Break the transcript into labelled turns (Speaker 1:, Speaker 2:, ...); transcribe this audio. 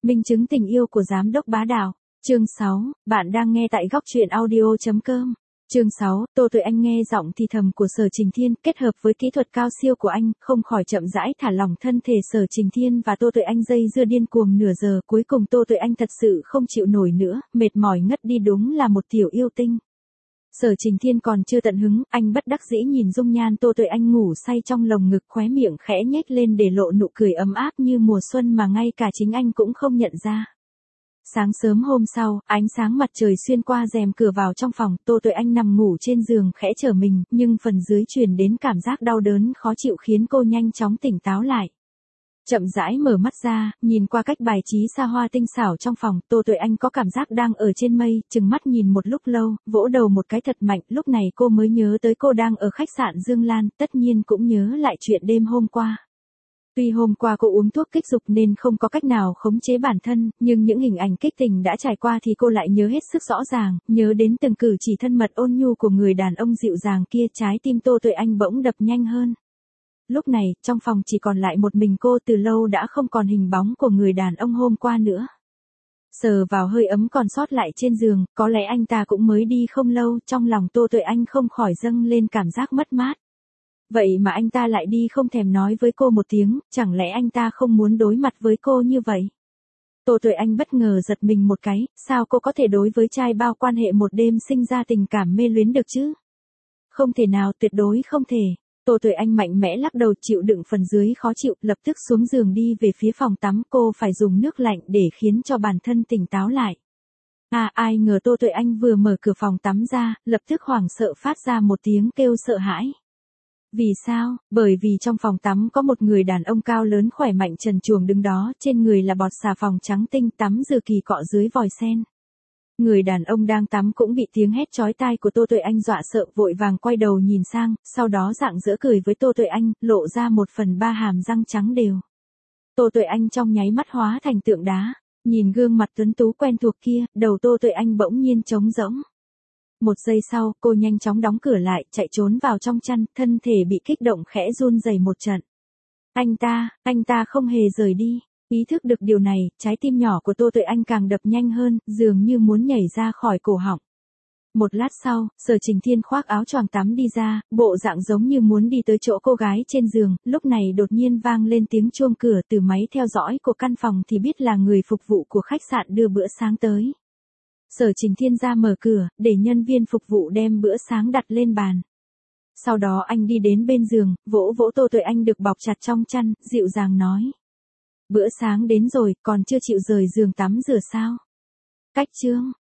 Speaker 1: Minh chứng tình yêu của giám đốc bá đạo. Chương 6, bạn đang nghe tại góc truyện audio.com. Chương 6, Tô Tuệ Anh nghe giọng thì thầm của Sở Trình Thiên kết hợp với kỹ thuật cao siêu của anh, không khỏi chậm rãi thả lỏng thân thể Sở Trình Thiên và Tô Tuệ Anh dây dưa điên cuồng nửa giờ, cuối cùng Tô Tuệ Anh thật sự không chịu nổi nữa, mệt mỏi ngất đi, đúng là một tiểu yêu tinh. Sở Trình Thiên còn chưa tận hứng, anh bất đắc dĩ nhìn dung nhan Tô Tuệ Anh ngủ say trong lồng ngực, khóe miệng khẽ nhếch lên để lộ nụ cười ấm áp như mùa xuân mà ngay cả chính anh cũng không nhận ra. Sáng sớm hôm sau, ánh sáng mặt trời xuyên qua rèm cửa vào trong phòng, Tô Tuệ Anh nằm ngủ trên giường khẽ trở mình, nhưng phần dưới truyền đến cảm giác đau đớn khó chịu khiến cô nhanh chóng tỉnh táo lại. Chậm rãi mở mắt ra, nhìn qua cách bài trí xa hoa tinh xảo trong phòng, Tô Tuệ Anh có cảm giác đang ở trên mây, chừng mắt nhìn một lúc lâu, vỗ đầu một cái thật mạnh, lúc này cô mới nhớ tới cô đang ở khách sạn Dương Lan, tất nhiên cũng nhớ lại chuyện đêm hôm qua. Tuy hôm qua cô uống thuốc kích dục nên không có cách nào khống chế bản thân, nhưng những hình ảnh kích tình đã trải qua thì cô lại nhớ hết sức rõ ràng, nhớ đến từng cử chỉ thân mật ôn nhu của người đàn ông dịu dàng kia, trái tim Tô Tuệ Anh bỗng đập nhanh hơn. Lúc này, trong phòng chỉ còn lại một mình cô, từ lâu đã không còn hình bóng của người đàn ông hôm qua nữa. Sờ vào hơi ấm còn sót lại trên giường, có lẽ anh ta cũng mới đi không lâu, trong lòng Tô Tuệ Anh không khỏi dâng lên cảm giác mất mát. Vậy mà anh ta lại đi không thèm nói với cô một tiếng, chẳng lẽ anh ta không muốn đối mặt với cô như vậy? Tô Tuệ Anh bất ngờ giật mình một cái, sao cô có thể đối với trai bao quan hệ một đêm sinh ra tình cảm mê luyến được chứ? Không thể nào, tuyệt đối không thể. Tô Tuệ Anh mạnh mẽ lắc đầu chịu đựng phần dưới khó chịu, lập tức xuống giường đi về phía phòng tắm, cô phải dùng nước lạnh để khiến cho bản thân tỉnh táo lại. Ai ngờ Tô Tuệ Anh vừa mở cửa phòng tắm ra, lập tức hoảng sợ phát ra một tiếng kêu sợ hãi. Vì sao? Bởi vì trong phòng tắm có một người đàn ông cao lớn khỏe mạnh trần truồng đứng đó, trên người là bọt xà phòng trắng tinh, tắm dừa kỳ cọ dưới vòi sen. Người đàn ông đang tắm cũng bị tiếng hét chói tai của Tô Tuệ Anh dọa sợ, vội vàng quay đầu nhìn sang, sau đó rạng rỡ cười với Tô Tuệ Anh, lộ ra 1/3 hàm răng trắng đều. Tô Tuệ Anh trong nháy mắt hóa thành tượng đá, nhìn gương mặt tuấn tú quen thuộc kia, đầu Tô Tuệ Anh bỗng nhiên trống rỗng. Một giây sau, cô nhanh chóng đóng cửa lại, chạy trốn vào trong chăn, thân thể bị kích động khẽ run rẩy một trận. Anh ta không hề rời đi. Ý thức được điều này, trái tim nhỏ của Tô Tuệ Anh càng đập nhanh hơn, dường như muốn nhảy ra khỏi cổ họng. Một lát sau, Sở Trình Thiên khoác áo choàng tắm đi ra, bộ dạng giống như muốn đi tới chỗ cô gái trên giường, lúc này đột nhiên vang lên tiếng chuông cửa, từ máy theo dõi của căn phòng thì biết là người phục vụ của khách sạn đưa bữa sáng tới. Sở Trình Thiên ra mở cửa, để nhân viên phục vụ đem bữa sáng đặt lên bàn. Sau đó anh đi đến bên giường, vỗ vỗ Tô Tuệ Anh được bọc chặt trong chăn, dịu dàng nói. Bữa sáng đến rồi, còn chưa chịu rời giường tắm rửa sao? Cách chương.